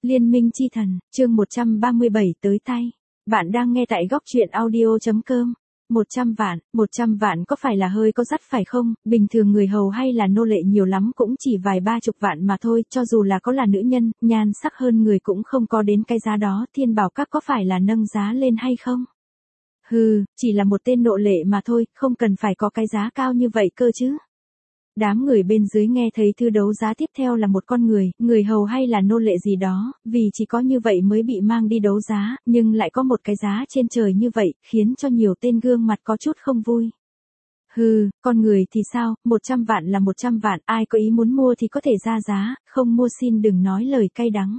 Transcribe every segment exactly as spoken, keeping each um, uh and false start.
Liên minh chi thần, chương một trăm ba mươi bảy tới tay. Bạn đang nghe tại góc truyện audio.com. một trăm vạn, một trăm vạn có phải là hơi có dắt phải không? Bình thường người hầu hay là nô lệ nhiều lắm cũng chỉ vài ba chục vạn mà thôi, cho dù là có là nữ nhân, nhan sắc hơn người cũng không có đến cái giá đó. Thiên bảo các có phải là nâng giá lên hay không? Hừ, chỉ là một tên nô lệ mà thôi, không cần phải có cái giá cao như vậy cơ chứ. Đám người bên dưới nghe thấy thư đấu giá tiếp theo là một con người, người hầu hay là nô lệ gì đó, vì chỉ có như vậy mới bị mang đi đấu giá, nhưng lại có một cái giá trên trời như vậy, khiến cho nhiều tên gương mặt có chút không vui. Hừ, con người thì sao, một trăm vạn là một trăm vạn, ai có ý muốn mua thì có thể ra giá, không mua xin đừng nói lời cay đắng.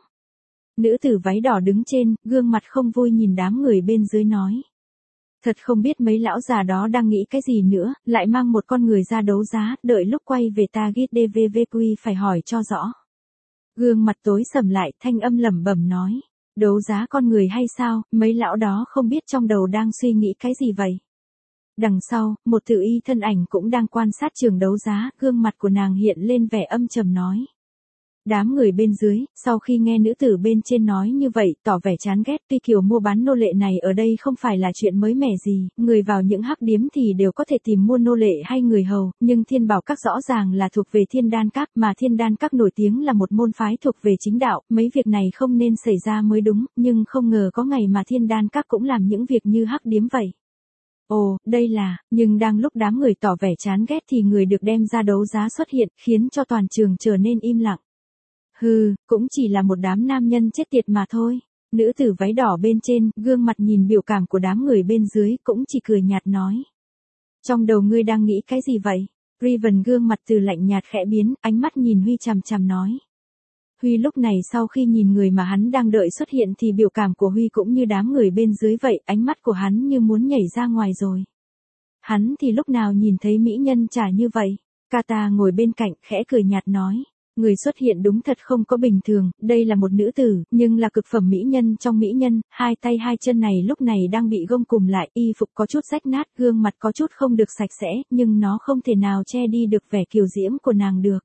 Nữ tử váy đỏ đứng trên, gương mặt không vui nhìn đám người bên dưới nói. Thật không biết mấy lão già đó đang nghĩ cái gì nữa, lại mang một con người ra đấu giá, đợi lúc quay về ta ghi đê vê vê quy phải hỏi cho rõ. Gương mặt tối sầm lại, thanh âm lẩm bẩm nói, đấu giá con người hay sao, mấy lão đó không biết trong đầu đang suy nghĩ cái gì vậy. Đằng sau, một tự y thân ảnh cũng đang quan sát trường đấu giá, gương mặt của nàng hiện lên vẻ âm trầm nói. Đám người bên dưới, sau khi nghe nữ tử bên trên nói như vậy, tỏ vẻ chán ghét. Tuy kiểu mua bán nô lệ này ở đây không phải là chuyện mới mẻ gì, người vào những hắc điếm thì đều có thể tìm mua nô lệ hay người hầu, nhưng Thiên Bảo Các rõ ràng là thuộc về Thiên Đan Các, mà Thiên Đan Các nổi tiếng là một môn phái thuộc về chính đạo, mấy việc này không nên xảy ra mới đúng, nhưng không ngờ có ngày mà Thiên Đan Các cũng làm những việc như hắc điếm vậy. Ồ, đây là, nhưng đang lúc đám người tỏ vẻ chán ghét thì người được đem ra đấu giá xuất hiện, khiến cho toàn trường trở nên im lặng. Hừ, cũng chỉ là một đám nam nhân chết tiệt mà thôi. Nữ tử váy đỏ bên trên, gương mặt nhìn biểu cảm của đám người bên dưới, cũng chỉ cười nhạt nói. Trong đầu ngươi đang nghĩ cái gì vậy? Riven gương mặt từ lạnh nhạt khẽ biến, ánh mắt nhìn Huy chằm chằm nói. Huy lúc này sau khi nhìn người mà hắn đang đợi xuất hiện thì biểu cảm của Huy cũng như đám người bên dưới vậy, ánh mắt của hắn như muốn nhảy ra ngoài rồi. Hắn thì lúc nào nhìn thấy mỹ nhân trả như vậy? Kata ngồi bên cạnh, khẽ cười nhạt nói. Người xuất hiện đúng thật không có bình thường, đây là một nữ tử, nhưng là cực phẩm mỹ nhân trong mỹ nhân, hai tay hai chân này lúc này đang bị gông cùm lại, y phục có chút rách nát, gương mặt có chút không được sạch sẽ, nhưng nó không thể nào che đi được vẻ kiều diễm của nàng được.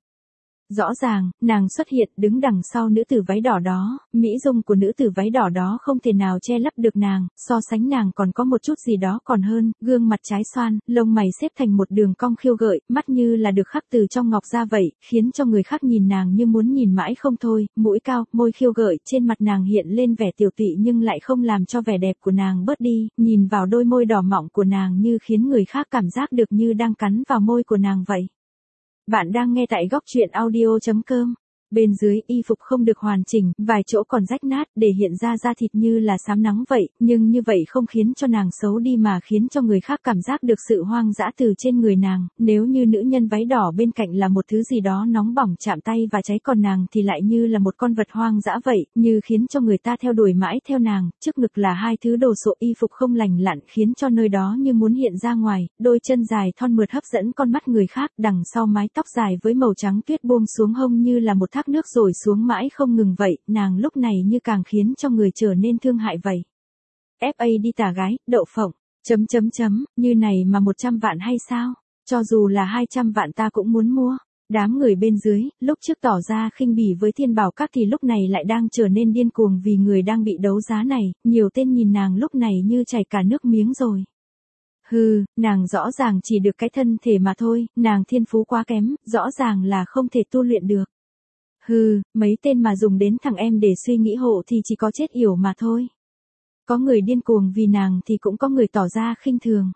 Rõ ràng, nàng xuất hiện đứng đằng sau nữ tử váy đỏ đó, mỹ dung của nữ tử váy đỏ đó không thể nào che lấp được nàng, so sánh nàng còn có một chút gì đó còn hơn, gương mặt trái xoan, lông mày xếp thành một đường cong khiêu gợi, mắt như là được khắc từ trong ngọc ra vậy, khiến cho người khác nhìn nàng như muốn nhìn mãi không thôi, mũi cao, môi khiêu gợi, trên mặt nàng hiện lên vẻ tiểu tụy nhưng lại không làm cho vẻ đẹp của nàng bớt đi, nhìn vào đôi môi đỏ mọng của nàng như khiến người khác cảm giác được như đang cắn vào môi của nàng vậy. Bạn đang nghe tại góc truyện audio.com. Bên dưới y phục không được hoàn chỉnh, vài chỗ còn rách nát để hiện ra da thịt như là xám nắng vậy, nhưng như vậy không khiến cho nàng xấu đi mà khiến cho người khác cảm giác được sự hoang dã từ trên người nàng, nếu như nữ nhân váy đỏ bên cạnh là một thứ gì đó nóng bỏng chạm tay và cháy còn nàng thì lại như là một con vật hoang dã vậy, như khiến cho người ta theo đuổi mãi theo nàng, trước ngực là hai thứ đồ sộ y phục không lành lặn khiến cho nơi đó như muốn hiện ra ngoài, đôi chân dài thon mượt hấp dẫn con mắt người khác, đằng sau mái tóc dài với màu trắng tuyết buông xuống hông như là một thác nước rồi xuống mãi không ngừng vậy, nàng lúc này như càng khiến cho người trở nên thương hại vậy. ép a đi tả gái, đậu phộng, chấm chấm chấm, như này mà một trăm vạn hay sao? Cho dù là hai trăm vạn ta cũng muốn mua. Đám người bên dưới, lúc trước tỏ ra khinh bỉ với Thiên Bảo Các thì lúc này lại đang trở nên điên cuồng vì người đang bị đấu giá này, nhiều tên nhìn nàng lúc này như chảy cả nước miếng rồi. Hừ, nàng rõ ràng chỉ được cái thân thể mà thôi, nàng thiên phú quá kém, rõ ràng là không thể tu luyện được. Hừ, mấy tên mà dùng đến thằng em để suy nghĩ hộ thì chỉ có chết yểu mà thôi. Có người điên cuồng vì nàng thì cũng có người tỏ ra khinh thường.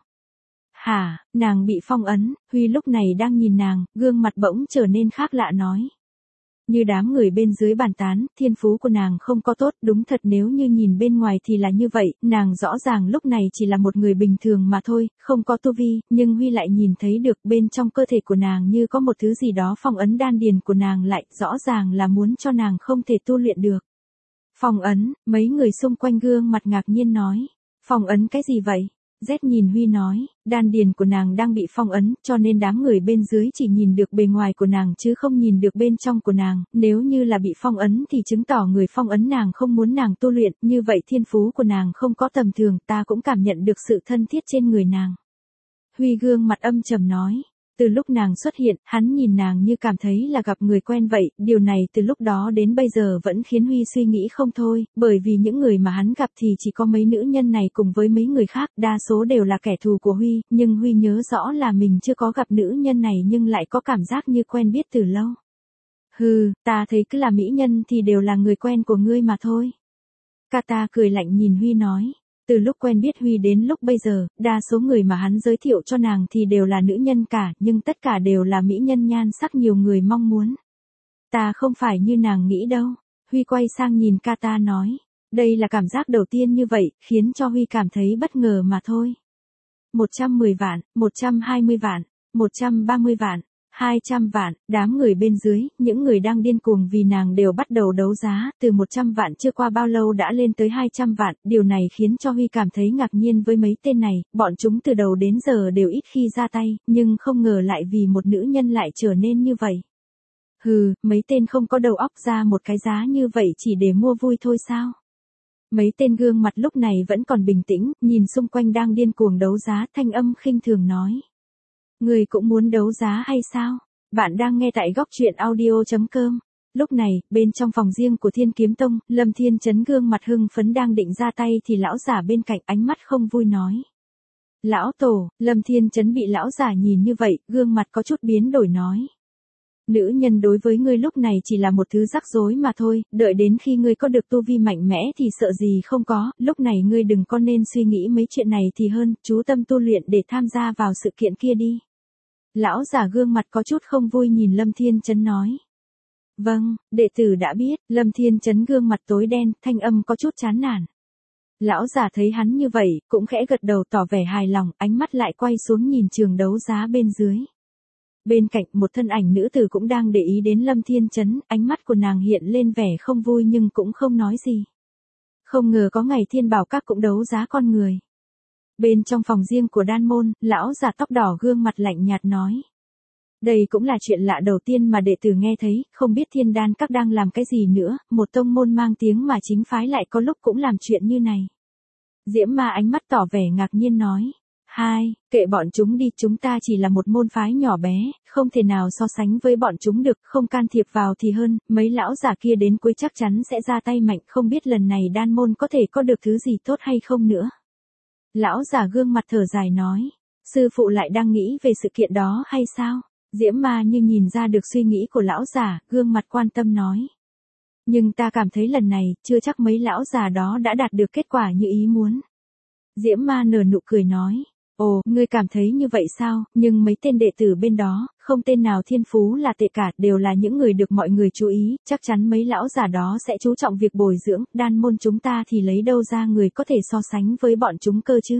Hả, nàng bị phong ấn, Huy lúc này đang nhìn nàng, gương mặt bỗng trở nên khác lạ nói. Như đám người bên dưới bàn tán, thiên phú của nàng không có tốt, đúng thật nếu như nhìn bên ngoài thì là như vậy, nàng rõ ràng lúc này chỉ là một người bình thường mà thôi, không có tu vi, nhưng Huy lại nhìn thấy được bên trong cơ thể của nàng như có một thứ gì đó phong ấn đan điền của nàng lại, rõ ràng là muốn cho nàng không thể tu luyện được. Phong ấn, mấy người xung quanh gương mặt ngạc nhiên nói, phong ấn cái gì vậy? Z nhìn Huy nói, đan điền của nàng đang bị phong ấn, cho nên đám người bên dưới chỉ nhìn được bề ngoài của nàng chứ không nhìn được bên trong của nàng, nếu như là bị phong ấn thì chứng tỏ người phong ấn nàng không muốn nàng tu luyện, như vậy thiên phú của nàng không có tầm thường, ta cũng cảm nhận được sự thân thiết trên người nàng. Huy gương mặt âm trầm nói, Từ lúc nàng xuất hiện, hắn nhìn nàng như cảm thấy là gặp người quen vậy, điều này từ lúc đó đến bây giờ vẫn khiến Huy suy nghĩ không thôi, bởi vì những người mà hắn gặp thì chỉ có mấy nữ nhân này cùng với mấy người khác, đa số đều là kẻ thù của Huy, nhưng Huy nhớ rõ là mình chưa có gặp nữ nhân này nhưng lại có cảm giác như quen biết từ lâu. Hừ, ta thấy cứ là mỹ nhân thì đều là người quen của ngươi mà thôi. Kata cười lạnh nhìn Huy nói. Từ lúc quen biết Huy đến lúc bây giờ, đa số người mà hắn giới thiệu cho nàng thì đều là nữ nhân cả, nhưng tất cả đều là mỹ nhân nhan sắc nhiều người mong muốn. Ta không phải như nàng nghĩ đâu. Huy quay sang nhìn Kata nói. Đây là cảm giác đầu tiên như vậy, khiến cho Huy cảm thấy bất ngờ mà thôi. một trăm mười vạn, một trăm hai mươi vạn, một trăm ba mươi vạn. hai trăm vạn, đám người bên dưới, những người đang điên cuồng vì nàng đều bắt đầu đấu giá, từ một trăm vạn chưa qua bao lâu đã lên tới hai trăm vạn, điều này khiến cho Huy cảm thấy ngạc nhiên với mấy tên này, bọn chúng từ đầu đến giờ đều ít khi ra tay, nhưng không ngờ lại vì một nữ nhân lại trở nên như vậy. Hừ, mấy tên không có đầu óc ra một cái giá như vậy chỉ để mua vui thôi sao? Mấy tên gương mặt lúc này vẫn còn bình tĩnh, nhìn xung quanh đang điên cuồng đấu giá, thanh âm khinh thường nói. Người cũng muốn đấu giá hay sao? Bạn đang nghe tại góc truyện audio chấm com. Lúc này, bên trong phòng riêng của Thiên Kiếm Tông, Lâm Thiên Chấn gương mặt hưng phấn đang định ra tay thì lão giả bên cạnh ánh mắt không vui nói. Lão tổ, Lâm Thiên Chấn bị lão giả nhìn như vậy, gương mặt có chút biến đổi nói. Nữ nhân đối với ngươi lúc này chỉ là một thứ rắc rối mà thôi, đợi đến khi ngươi có được tu vi mạnh mẽ thì sợ gì không có, lúc này ngươi đừng có nên suy nghĩ mấy chuyện này thì hơn, chú tâm tu luyện để tham gia vào sự kiện kia đi. Lão giả gương mặt có chút không vui nhìn Lâm Thiên Chấn nói. Vâng, đệ tử đã biết, Lâm Thiên Chấn gương mặt tối đen, thanh âm có chút chán nản. Lão giả thấy hắn như vậy, cũng khẽ gật đầu tỏ vẻ hài lòng, ánh mắt lại quay xuống nhìn trường đấu giá bên dưới. Bên cạnh một thân ảnh nữ tử cũng đang để ý đến Lâm Thiên Chấn, ánh mắt của nàng hiện lên vẻ không vui nhưng cũng không nói gì. Không ngờ có ngày Thiên Bảo Các cũng đấu giá con người. Bên trong phòng riêng của Đan Môn, lão già tóc đỏ gương mặt lạnh nhạt nói. Đây cũng là chuyện lạ đầu tiên mà đệ tử nghe thấy, không biết Thiên Đan Các đang làm cái gì nữa, một tông môn mang tiếng mà chính phái lại có lúc cũng làm chuyện như này. Diễm Ma ánh mắt tỏ vẻ ngạc nhiên nói. Hai, kệ bọn chúng đi, chúng ta chỉ là một môn phái nhỏ bé, không thể nào so sánh với bọn chúng được, không can thiệp vào thì hơn, mấy lão giả kia đến cuối chắc chắn sẽ ra tay mạnh, không biết lần này Đan Môn có thể có được thứ gì tốt hay không nữa. Lão giả gương mặt thở dài nói, sư phụ lại đang nghĩ về sự kiện đó hay sao? Diễm Ma như nhìn ra được suy nghĩ của lão giả, gương mặt quan tâm nói. Nhưng ta cảm thấy lần này, chưa chắc mấy lão già đó đã đạt được kết quả như ý muốn. Diễm Ma nở nụ cười nói. Ồ, ngươi cảm thấy như vậy sao, nhưng mấy tên đệ tử bên đó, không tên nào thiên phú là tệ cả, đều là những người được mọi người chú ý, chắc chắn mấy lão già đó sẽ chú trọng việc bồi dưỡng, Đan Môn chúng ta thì lấy đâu ra người có thể so sánh với bọn chúng cơ chứ.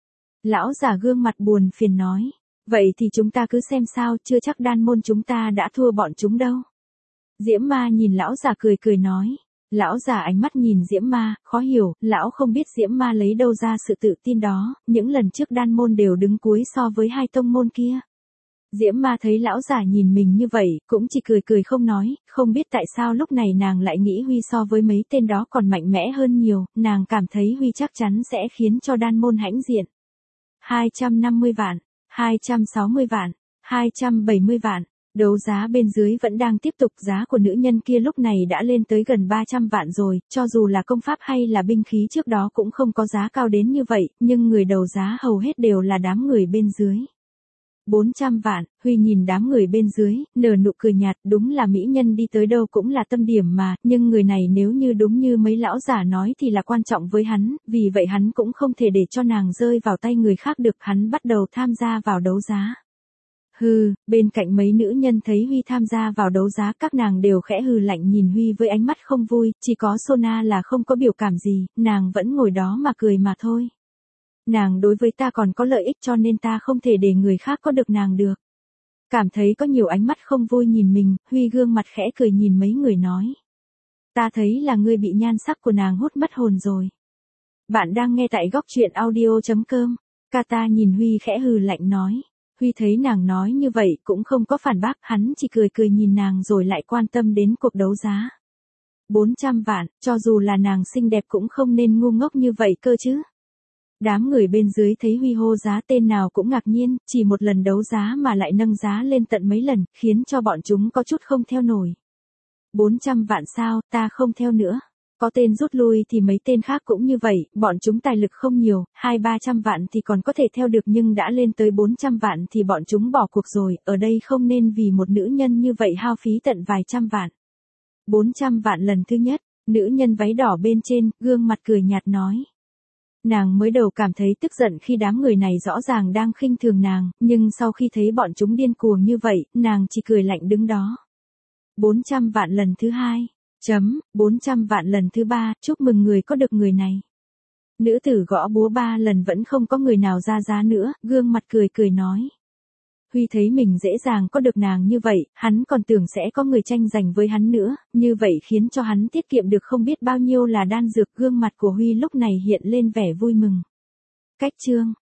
Lão già gương mặt buồn phiền nói, vậy thì chúng ta cứ xem sao, chưa chắc Đan Môn chúng ta đã thua bọn chúng đâu. Diễm Ma nhìn lão già cười cười nói. Lão già ánh mắt nhìn Diễm Ma, khó hiểu, lão không biết Diễm Ma lấy đâu ra sự tự tin đó, những lần trước Đan Môn đều đứng cuối so với hai tông môn kia. Diễm Ma thấy lão già nhìn mình như vậy, cũng chỉ cười cười không nói, không biết tại sao lúc này nàng lại nghĩ Huy so với mấy tên đó còn mạnh mẽ hơn nhiều, nàng cảm thấy Huy chắc chắn sẽ khiến cho Đan Môn hãnh diện. hai trăm năm mươi vạn, hai trăm sáu mươi vạn, hai trăm bảy mươi vạn. Đấu giá bên dưới vẫn đang tiếp tục, giá của nữ nhân kia lúc này đã lên tới gần ba trăm vạn rồi, cho dù là công pháp hay là binh khí trước đó cũng không có giá cao đến như vậy, nhưng người đầu giá hầu hết đều là đám người bên dưới. bốn trăm vạn, Huy nhìn đám người bên dưới, nở nụ cười nhạt, đúng là mỹ nhân đi tới đâu cũng là tâm điểm mà, nhưng người này nếu như đúng như mấy lão giả nói thì là quan trọng với hắn, vì vậy hắn cũng không thể để cho nàng rơi vào tay người khác được, hắn bắt đầu tham gia vào đấu giá. Hừ, bên cạnh mấy nữ nhân thấy Huy tham gia vào đấu giá, các nàng đều khẽ hừ lạnh nhìn Huy với ánh mắt không vui, chỉ có Sona là không có biểu cảm gì, nàng vẫn ngồi đó mà cười mà thôi. Nàng đối với ta còn có lợi ích cho nên ta không thể để người khác có được nàng được. Cảm thấy có nhiều ánh mắt không vui nhìn mình, Huy gương mặt khẽ cười nhìn mấy người nói. Ta thấy là ngươi bị nhan sắc của nàng hút mất hồn rồi. Bạn đang nghe tại góc truyện audio chấm com. Kata nhìn Huy khẽ hừ lạnh nói. Huy thấy nàng nói như vậy cũng không có phản bác, hắn chỉ cười cười nhìn nàng rồi lại quan tâm đến cuộc đấu giá. bốn trăm vạn, cho dù là nàng xinh đẹp cũng không nên ngu ngốc như vậy cơ chứ. Đám người bên dưới thấy Huy hô giá tên nào cũng ngạc nhiên, chỉ một lần đấu giá mà lại nâng giá lên tận mấy lần, khiến cho bọn chúng có chút không theo nổi. bốn trăm vạn sao, ta không theo nữa. Có tên rút lui thì mấy tên khác cũng như vậy, bọn chúng tài lực không nhiều, hai ba trăm vạn thì còn có thể theo được nhưng đã lên tới bốn trăm vạn thì bọn chúng bỏ cuộc rồi, ở đây không nên vì một nữ nhân như vậy hao phí tận vài trăm vạn. bốn trăm vạn lần thứ nhất, nữ nhân váy đỏ bên trên, gương mặt cười nhạt nói. Nàng mới đầu cảm thấy tức giận khi đám người này rõ ràng đang khinh thường nàng, nhưng sau khi thấy bọn chúng điên cuồng như vậy, nàng chỉ cười lạnh đứng đó. bốn trăm vạn lần thứ hai. Chấm, bốn trăm vạn lần thứ ba, chúc mừng người có được người này. Nữ tử gõ búa ba lần vẫn không có người nào ra giá nữa, gương mặt cười cười nói. Huy thấy mình dễ dàng có được nàng như vậy, hắn còn tưởng sẽ có người tranh giành với hắn nữa, như vậy khiến cho hắn tiết kiệm được không biết bao nhiêu là đan dược. Gương mặt của Huy lúc này hiện lên vẻ vui mừng. Cách chương